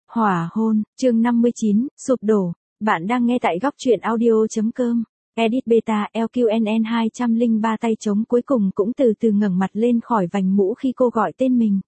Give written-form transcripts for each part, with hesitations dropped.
Hỏa hôn, chương 59, sụp đổ. Bạn đang nghe tại góc truyện audio.com. Edit beta LQNN 203 tay trống cuối cùng cũng từ từ ngẩng mặt lên khỏi vành mũ khi cô gọi tên mình.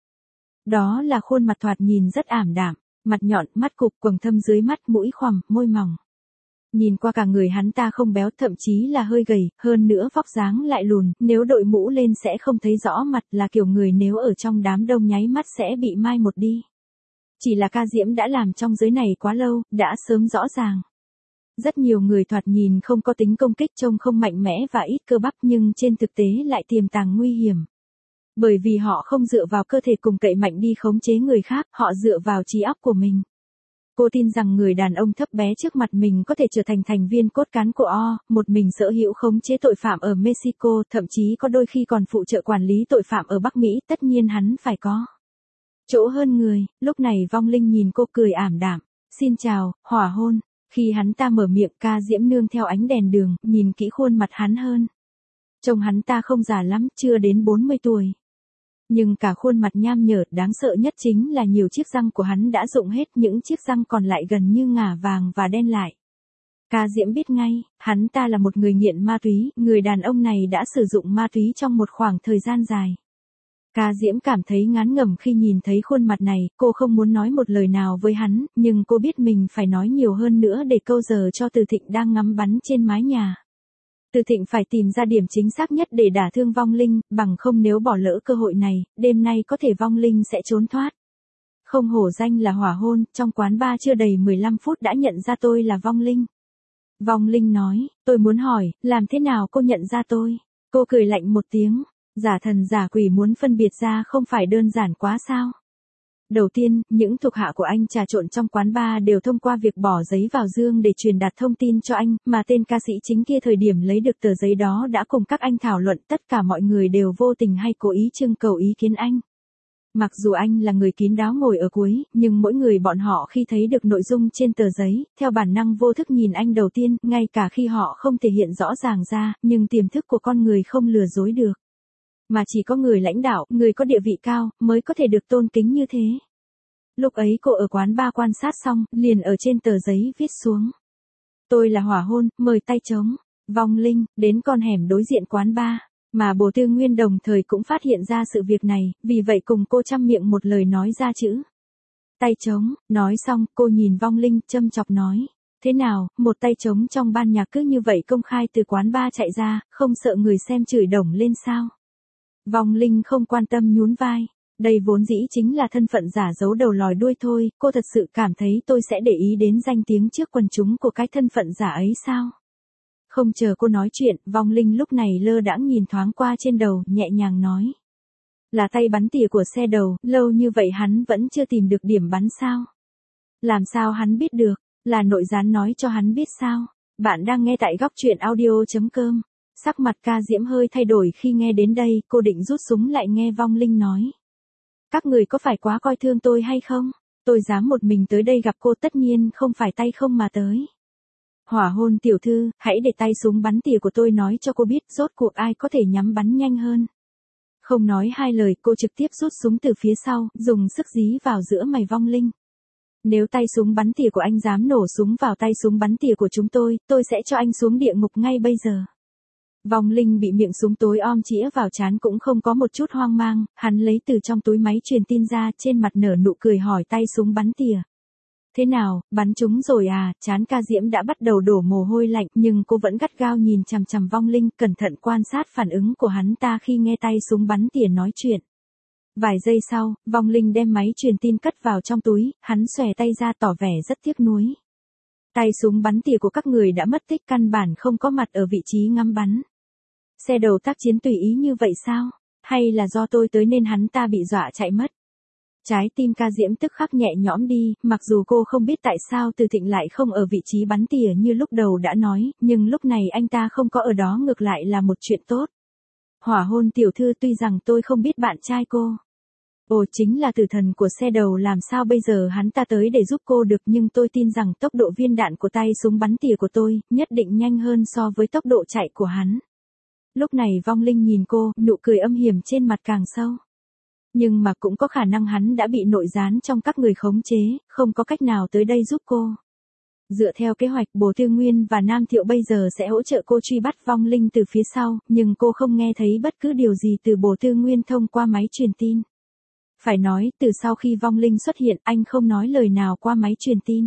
Đó là khuôn mặt thoạt nhìn rất ảm đạm, mặt nhọn, mắt cụp, quầng thâm dưới mắt, mũi khoằm, môi mỏng. Nhìn qua cả người hắn ta không béo, thậm chí là hơi gầy, hơn nữa vóc dáng lại lùn, nếu đội mũ lên sẽ không thấy rõ mặt, là kiểu người nếu ở trong đám đông nháy mắt sẽ bị mai một đi. Chỉ là Ca Diễm đã làm trong giới này quá lâu, đã sớm rõ ràng. Rất nhiều người thoạt nhìn không có tính công kích, trông không mạnh mẽ và ít cơ bắp, nhưng trên thực tế lại tiềm tàng nguy hiểm. Bởi vì họ không dựa vào cơ thể cùng cậy mạnh đi khống chế người khác, họ dựa vào trí óc của mình. Cô tin rằng người đàn ông thấp bé trước mặt mình có thể trở thành thành viên cốt cán của O, một mình sở hữu khống chế tội phạm ở Mexico, thậm chí có đôi khi còn phụ trợ quản lý tội phạm ở Bắc Mỹ, tất nhiên hắn phải có chỗ hơn người. Lúc này Vong Linh nhìn cô cười ảm đạm. Xin chào, hỏa hôn. Khi hắn ta mở miệng, Ca Diễm nương theo ánh đèn đường, nhìn kỹ khuôn mặt hắn hơn. Trông hắn ta không già lắm, chưa đến 40 tuổi. Nhưng cả khuôn mặt nham nhở, đáng sợ nhất chính là nhiều chiếc răng của hắn đã rụng hết, những chiếc răng còn lại gần như ngả vàng và đen lại. Ca Diễm biết ngay, hắn ta là một người nghiện ma túy, người đàn ông này đã sử dụng ma túy trong một khoảng thời gian dài. Ca Diễm cảm thấy ngán ngẩm khi nhìn thấy khuôn mặt này, cô không muốn nói một lời nào với hắn, nhưng cô biết mình phải nói nhiều hơn nữa để câu giờ cho Từ Thịnh đang ngắm bắn trên mái nhà. Từ Thịnh phải tìm ra điểm chính xác nhất để đả thương Vong Linh, bằng không nếu bỏ lỡ cơ hội này, đêm nay có thể Vong Linh sẽ trốn thoát. Không hổ danh là hỏa hôn, trong quán bar chưa đầy 15 phút đã nhận ra tôi là Vong Linh. Vong Linh nói, tôi muốn hỏi, làm thế nào cô nhận ra tôi? Cô cười lạnh một tiếng. Giả thần giả quỷ muốn phân biệt ra không phải đơn giản quá sao? Đầu tiên, những thuộc hạ của anh trà trộn trong quán bar đều thông qua việc bỏ giấy vào dương để truyền đạt thông tin cho anh, mà tên ca sĩ chính kia thời điểm lấy được tờ giấy đó đã cùng các anh thảo luận, tất cả mọi người đều vô tình hay cố ý trưng cầu ý kiến anh. Mặc dù anh là người kín đáo ngồi ở cuối, nhưng mỗi người bọn họ khi thấy được nội dung trên tờ giấy, theo bản năng vô thức nhìn anh đầu tiên, ngay cả khi họ không thể hiện rõ ràng ra, nhưng tiềm thức của con người không lừa dối được. Mà chỉ có người lãnh đạo, người có địa vị cao, mới có thể được tôn kính như thế. Lúc ấy cô ở quán bar quan sát xong, liền ở trên tờ giấy viết xuống. Tôi là hỏa hôn, mời tay trống. Vong Linh, đến con hẻm đối diện quán bar. Mà Bồ Tư Nguyên đồng thời cũng phát hiện ra sự việc này, vì vậy cùng cô chăm miệng một lời nói ra chữ tay trống. Nói xong, cô nhìn Vong Linh, châm chọc nói. Thế nào, một tay trống trong ban nhạc cứ như vậy công khai từ quán bar chạy ra, không sợ người xem chửi đổng lên sao? Vong Linh không quan tâm nhún vai. Đây vốn dĩ chính là thân phận giả giấu đầu lòi đuôi thôi, cô thật sự cảm thấy tôi sẽ để ý đến danh tiếng trước quần chúng của cái thân phận giả ấy sao? Không chờ cô nói chuyện, Vong Linh lúc này lơ đãng nhìn thoáng qua trên đầu, nhẹ nhàng nói. Là tay bắn tỉa của xe đầu, lâu như vậy hắn vẫn chưa tìm được điểm bắn sao? Làm sao hắn biết được? Là nội gián nói cho hắn biết sao? Bạn đang nghe tại góc truyện audio.com. Sắc mặt Ca Diễm hơi thay đổi khi nghe đến đây, cô định rút súng lại nghe Vong Linh nói. Các người có phải quá coi thương tôi hay không? Tôi dám một mình tới đây gặp cô, tất nhiên không phải tay không mà tới. Hỏa hôn tiểu thư, hãy để tay súng bắn tỉa của tôi nói cho cô biết rốt cuộc ai có thể nhắm bắn nhanh hơn. Không nói hai lời, cô trực tiếp rút súng từ phía sau, dùng sức dí vào giữa mày Vong Linh. Nếu tay súng bắn tỉa của anh dám nổ súng vào tay súng bắn tỉa của chúng tôi sẽ cho anh xuống địa ngục ngay bây giờ. Vong Linh bị miệng súng tối om chĩa vào trán cũng không có một chút hoang mang, hắn lấy từ trong túi máy truyền tin ra, trên mặt nở nụ cười hỏi tay súng bắn tỉa. Thế nào, bắn trúng rồi à? Trán Ca Diễm đã bắt đầu đổ mồ hôi lạnh, nhưng cô vẫn gắt gao nhìn chằm chằm Vong Linh, cẩn thận quan sát phản ứng của hắn ta khi nghe tay súng bắn tỉa nói chuyện. Vài giây sau, Vong Linh đem máy truyền tin cất vào trong túi, hắn xòe tay ra tỏ vẻ rất tiếc nuối. Tay súng bắn tỉa của các người đã mất tích, căn bản không có mặt ở vị trí ngắm bắn. Xe đầu tác chiến tùy ý như vậy sao? Hay là do tôi tới nên hắn ta bị dọa chạy mất? Trái tim Ca Diễm tức khắc nhẹ nhõm đi, mặc dù cô không biết tại sao Từ Thịnh lại không ở vị trí bắn tỉa như lúc đầu đã nói, nhưng lúc này anh ta không có ở đó ngược lại là một chuyện tốt. Hỏa hôn tiểu thư, tuy rằng tôi không biết bạn trai cô. Ồ, chính là tử thần của xe đầu, làm sao bây giờ hắn ta tới để giúp cô được, nhưng tôi tin rằng tốc độ viên đạn của tay súng bắn tỉa của tôi, nhất định nhanh hơn so với tốc độ chạy của hắn. Lúc này Vong Linh nhìn cô, nụ cười âm hiểm trên mặt càng sâu. Nhưng mà cũng có khả năng hắn đã bị nội gián trong các người khống chế, không có cách nào tới đây giúp cô. Dựa theo kế hoạch, Bồ Tư Nguyên và Nam Thiệu bây giờ sẽ hỗ trợ cô truy bắt vong linh từ phía sau, nhưng cô không nghe thấy bất cứ điều gì từ Bồ Tư Nguyên thông qua máy truyền tin. Phải nói, từ sau khi vong linh xuất hiện, anh không nói lời nào qua máy truyền tin.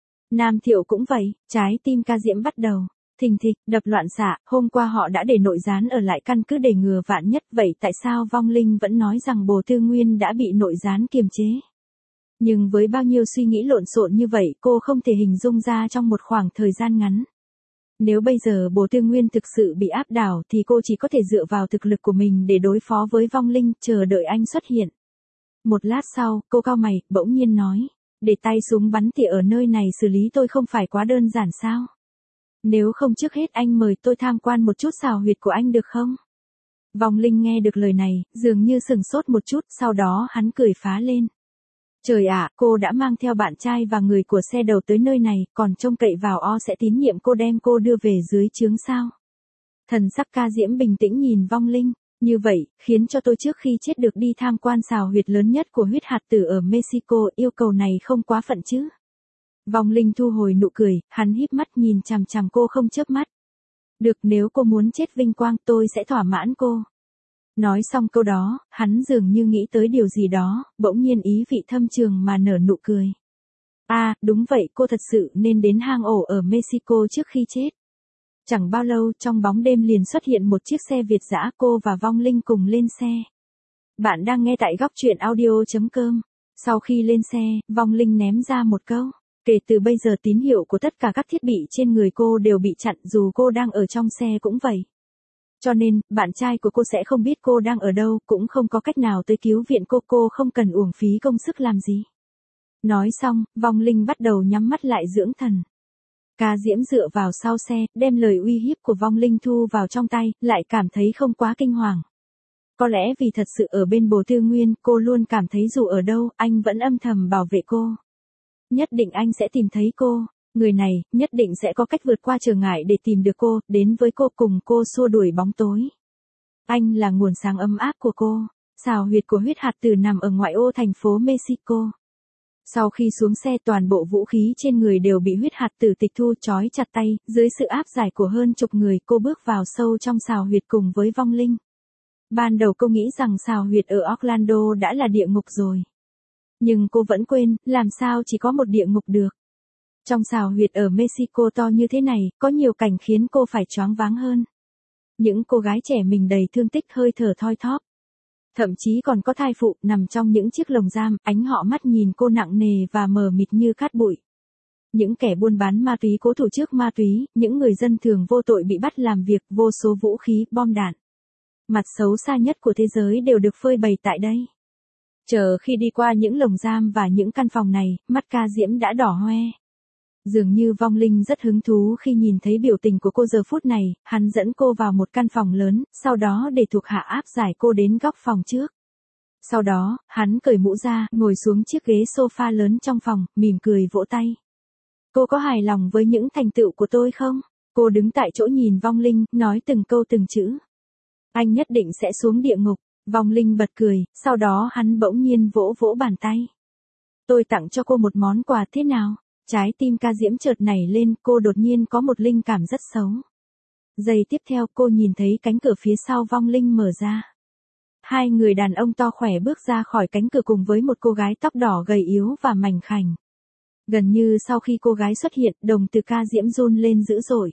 Nam Thiệu cũng vậy, trái tim Ca Diễm bắt đầu thình thịch, đập loạn xạ. Hôm qua họ đã để nội gián ở lại căn cứ để ngừa vạn nhất, vậy tại sao vong linh vẫn nói rằng Bồ Tư Nguyên đã bị nội gián kiềm chế? Nhưng với bao nhiêu suy nghĩ lộn xộn như vậy, cô không thể hình dung ra trong một khoảng thời gian ngắn. Nếu bây giờ Bồ Tư Nguyên thực sự bị áp đảo thì cô chỉ có thể dựa vào thực lực của mình để đối phó với vong linh, chờ đợi anh xuất hiện. Một lát sau, cô cau mày, bỗng nhiên nói, để tay súng bắn tỉa ở nơi này xử lý tôi không phải quá đơn giản sao? Nếu không trước hết anh mời tôi tham quan một chút xào huyệt của anh được không? Vong linh nghe được lời này, dường như sừng sốt một chút, sau đó hắn cười phá lên. Trời ạ, cô đã mang theo bạn trai và người của xe đầu tới nơi này, còn trông cậy vào O sẽ tín nhiệm cô đem cô đưa về dưới trướng sao? Thần sắc Ca Diễm bình tĩnh nhìn vong linh, như vậy, khiến cho tôi trước khi chết được đi tham quan xào huyệt lớn nhất của huyết hạt tử ở Mexico, yêu cầu này không quá phận chứ? Vong linh thu hồi nụ cười, hắn híp mắt nhìn chằm chằm cô không chớp mắt. Được, nếu cô muốn chết vinh quang, tôi sẽ thỏa mãn cô. Nói xong câu đó, hắn dường như nghĩ tới điều gì đó, bỗng nhiên ý vị thâm trường mà nở nụ cười. À, đúng vậy, cô thật sự nên đến hang ổ ở Mexico trước khi chết. Chẳng bao lâu, trong bóng đêm liền xuất hiện một chiếc xe Việt dã, cô và vong linh cùng lên xe. Bạn đang nghe tại góc truyện audio.com. Sau khi lên xe, vong linh ném ra một câu. Kể từ bây giờ tín hiệu của tất cả các thiết bị trên người cô đều bị chặn, dù cô đang ở trong xe cũng vậy. Cho nên, bạn trai của cô sẽ không biết cô đang ở đâu, cũng không có cách nào tới cứu viện cô không cần uổng phí công sức làm gì. Nói xong, vong linh bắt đầu nhắm mắt lại dưỡng thần. Ca Diễm dựa vào sau xe, đem lời uy hiếp của vong linh thu vào trong tay, lại cảm thấy không quá kinh hoàng. Có lẽ vì thật sự ở bên Bồ Tư Nguyên, cô luôn cảm thấy dù ở đâu, anh vẫn âm thầm bảo vệ cô. Nhất định anh sẽ tìm thấy cô. Người này, nhất định sẽ có cách vượt qua trở ngại để tìm được cô, đến với cô cùng cô xua đuổi bóng tối. Anh là nguồn sáng ấm áp của cô. Xào huyệt của huyết hạt tử nằm ở ngoại ô thành phố Mexico. Sau khi xuống xe toàn bộ vũ khí trên người đều bị huyết hạt tử tịch thu trói chặt tay, dưới sự áp giải của hơn chục người cô bước vào sâu trong xào huyệt cùng với vong linh. Ban đầu cô nghĩ rằng xào huyệt ở Orlando đã là địa ngục rồi. Nhưng cô vẫn quên, làm sao chỉ có một địa ngục được. Trong xào huyệt ở Mexico to như thế này, có nhiều cảnh khiến cô phải choáng váng hơn. Những cô gái trẻ mình đầy thương tích hơi thở thoi thóp. Thậm chí còn có thai phụ nằm trong những chiếc lồng giam, ánh họ mắt nhìn cô nặng nề và mờ mịt như cát bụi. Những kẻ buôn bán ma túy cố thủ trước ma túy, những người dân thường vô tội bị bắt làm việc, vô số vũ khí, bom đạn. Mặt xấu xa nhất của thế giới đều được phơi bày tại đây. Chờ khi đi qua những lồng giam và những căn phòng này, mắt Ca Diễm đã đỏ hoe. Dường như vong linh rất hứng thú khi nhìn thấy biểu tình của cô giờ phút này, hắn dẫn cô vào một căn phòng lớn, sau đó để thuộc hạ áp giải cô đến góc phòng trước. Sau đó, hắn cởi mũ ra, ngồi xuống chiếc ghế sofa lớn trong phòng, mỉm cười vỗ tay. Cô có hài lòng với những thành tựu của tôi không? Cô đứng tại chỗ nhìn vong linh, nói từng câu từng chữ. Anh nhất định sẽ xuống địa ngục. Vong linh bật cười, sau đó hắn bỗng nhiên vỗ vỗ bàn tay. Tôi tặng cho cô một món quà thế nào? Trái tim Ca Diễm chợt nảy lên, cô đột nhiên có một linh cảm rất xấu. Giây tiếp theo cô nhìn thấy cánh cửa phía sau vong linh mở ra. Hai người đàn ông to khỏe bước ra khỏi cánh cửa cùng với một cô gái tóc đỏ gầy yếu và mảnh khảnh. Gần như sau khi cô gái xuất hiện, đồng tử Ca Diễm run lên dữ dội.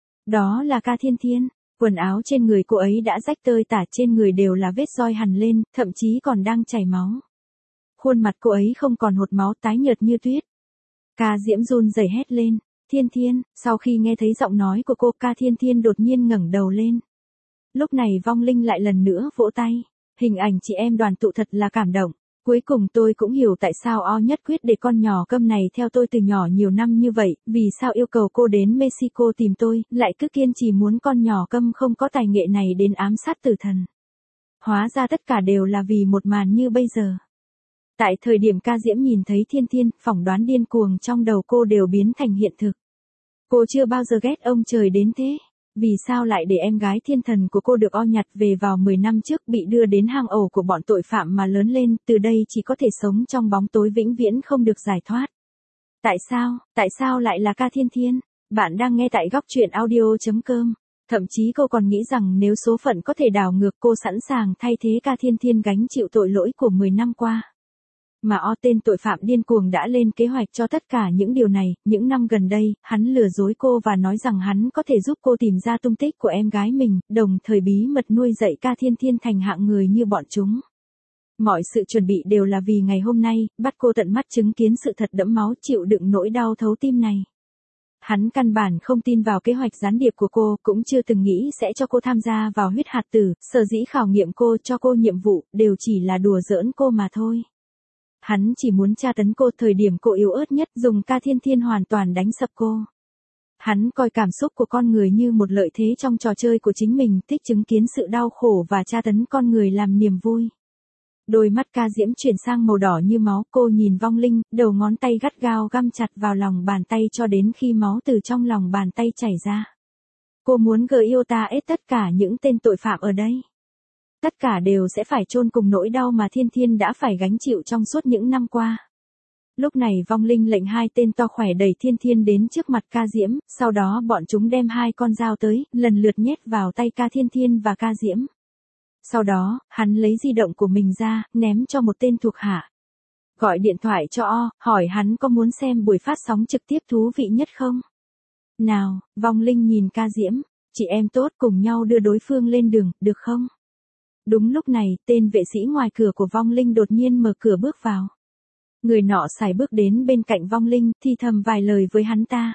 Đó là Ca Thiên Thiên. Quần áo trên người cô ấy đã rách tơi tả, trên người đều là vết roi hằn lên, thậm chí còn đang chảy máu. Khuôn mặt cô ấy không còn hột máu, tái nhợt như tuyết. Ca Diễm run rẩy hét lên, Thiên Thiên. Sau khi nghe thấy giọng nói của cô, Ca Thiên Thiên đột nhiên ngẩng đầu lên. Lúc này vong linh lại lần nữa vỗ tay. Hình ảnh chị em đoàn tụ thật là cảm động. Cuối cùng tôi cũng hiểu tại sao O nhất quyết để con nhỏ câm này theo tôi từ nhỏ nhiều năm như vậy, vì sao yêu cầu cô đến Mexico tìm tôi, lại cứ kiên trì muốn con nhỏ câm không có tài nghệ này đến ám sát tử thần. Hóa ra tất cả đều là vì một màn như bây giờ. Tại thời điểm Ca Diễm nhìn thấy Thiên Thiên, phỏng đoán điên cuồng trong đầu cô đều biến thành hiện thực. Cô chưa bao giờ ghét ông trời đến thế. Vì sao lại để em gái thiên thần của cô được o nhặt về vào 10 năm trước bị đưa đến hang ổ của bọn tội phạm mà lớn lên, từ đây chỉ có thể sống trong bóng tối vĩnh viễn không được giải thoát. Tại sao lại là Ca Thiên Thiên? Bạn đang nghe tại góc truyện audio.com. Thậm chí cô còn nghĩ rằng nếu số phận có thể đảo ngược cô sẵn sàng thay thế Ca Thiên Thiên gánh chịu tội lỗi của 10 năm qua. Mà tên tội phạm điên cuồng đã lên kế hoạch cho tất cả những điều này, những năm gần đây, hắn lừa dối cô và nói rằng hắn có thể giúp cô tìm ra tung tích của em gái mình, đồng thời bí mật nuôi dạy Ca Thiên Thiên thành hạng người như bọn chúng. Mọi sự chuẩn bị đều là vì ngày hôm nay, bắt cô tận mắt chứng kiến sự thật đẫm máu chịu đựng nỗi đau thấu tim này. Hắn căn bản không tin vào kế hoạch gián điệp của cô, cũng chưa từng nghĩ sẽ cho cô tham gia vào huyết hạt tử, sở dĩ khảo nghiệm cô cho cô nhiệm vụ, đều chỉ là đùa giỡn cô mà thôi. Hắn chỉ muốn tra tấn cô thời điểm cô yếu ớt nhất, dùng Ca Thiên Thiên hoàn toàn đánh sập cô. Hắn coi cảm xúc của con người như một lợi thế trong trò chơi của chính mình, thích chứng kiến sự đau khổ và tra tấn con người làm niềm vui. Đôi mắt Ca Diễm chuyển sang màu đỏ như máu, cô nhìn vong linh, đầu ngón tay gắt gao găm chặt vào lòng bàn tay cho đến khi máu từ trong lòng bàn tay chảy ra. Cô muốn Gyota tất cả những tên tội phạm ở đây. Tất cả đều sẽ phải chôn cùng nỗi đau mà Thiên Thiên đã phải gánh chịu trong suốt những năm qua. Lúc này vong linh lệnh hai tên to khỏe đẩy Thiên Thiên đến trước mặt Ca Diễm, sau đó bọn chúng đem hai con dao tới, lần lượt nhét vào tay Ca Thiên Thiên và Ca Diễm. Sau đó, hắn lấy di động của mình ra, ném cho một tên thuộc hạ. Gọi điện thoại cho hỏi hắn có muốn xem buổi phát sóng trực tiếp thú vị nhất không? Nào, vong linh nhìn Ca Diễm, chị em tốt cùng nhau đưa đối phương lên đường, được không? Đúng lúc này, tên vệ sĩ ngoài cửa của vong linh đột nhiên mở cửa bước vào. Người nọ sải bước đến bên cạnh vong linh, thì thầm vài lời với hắn ta.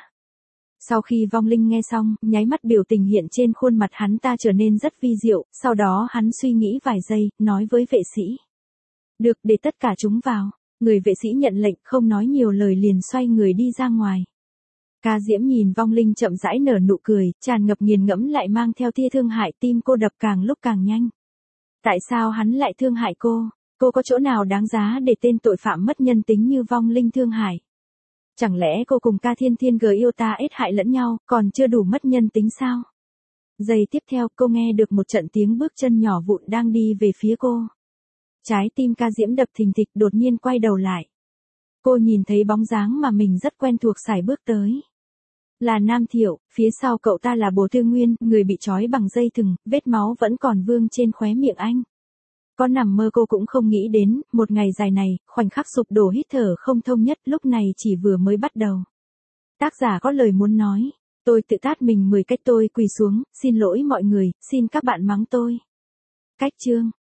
Sau khi vong linh nghe xong, nháy mắt biểu tình hiện trên khuôn mặt hắn ta trở nên rất vi diệu, sau đó hắn suy nghĩ vài giây, nói với vệ sĩ. Được, để tất cả chúng vào. Người vệ sĩ nhận lệnh, không nói nhiều lời liền xoay người đi ra ngoài. Ca Diễm nhìn vong linh chậm rãi nở nụ cười, tràn ngập nghiền ngẫm lại mang theo tia thương hại, tim cô đập càng lúc càng nhanh. Tại sao hắn lại thương hại cô? Cô có chỗ nào đáng giá để tên tội phạm mất nhân tính như vong linh thương hại? Chẳng lẽ cô cùng Ca Thiên Thiên Gyota hại lẫn nhau, còn chưa đủ mất nhân tính sao? Giây tiếp theo, cô nghe được một trận tiếng bước chân nhỏ vụn đang đi về phía cô. Trái tim Ca Diễm đập thình thịch, đột nhiên quay đầu lại. Cô nhìn thấy bóng dáng mà mình rất quen thuộc sải bước tới. Là Nam Thiệu, phía sau cậu ta là Bồ Tư Nguyên, người bị trói bằng dây thừng, vết máu vẫn còn vương trên khóe miệng anh. Có nằm mơ cô cũng không nghĩ đến, một ngày dài này, khoảnh khắc sụp đổ hít thở không thông nhất lúc này chỉ vừa mới bắt đầu. Tác giả có lời muốn nói, tôi tự tát mình 10 cách, tôi quỳ xuống, xin lỗi mọi người, xin các bạn mắng tôi. Cách chương.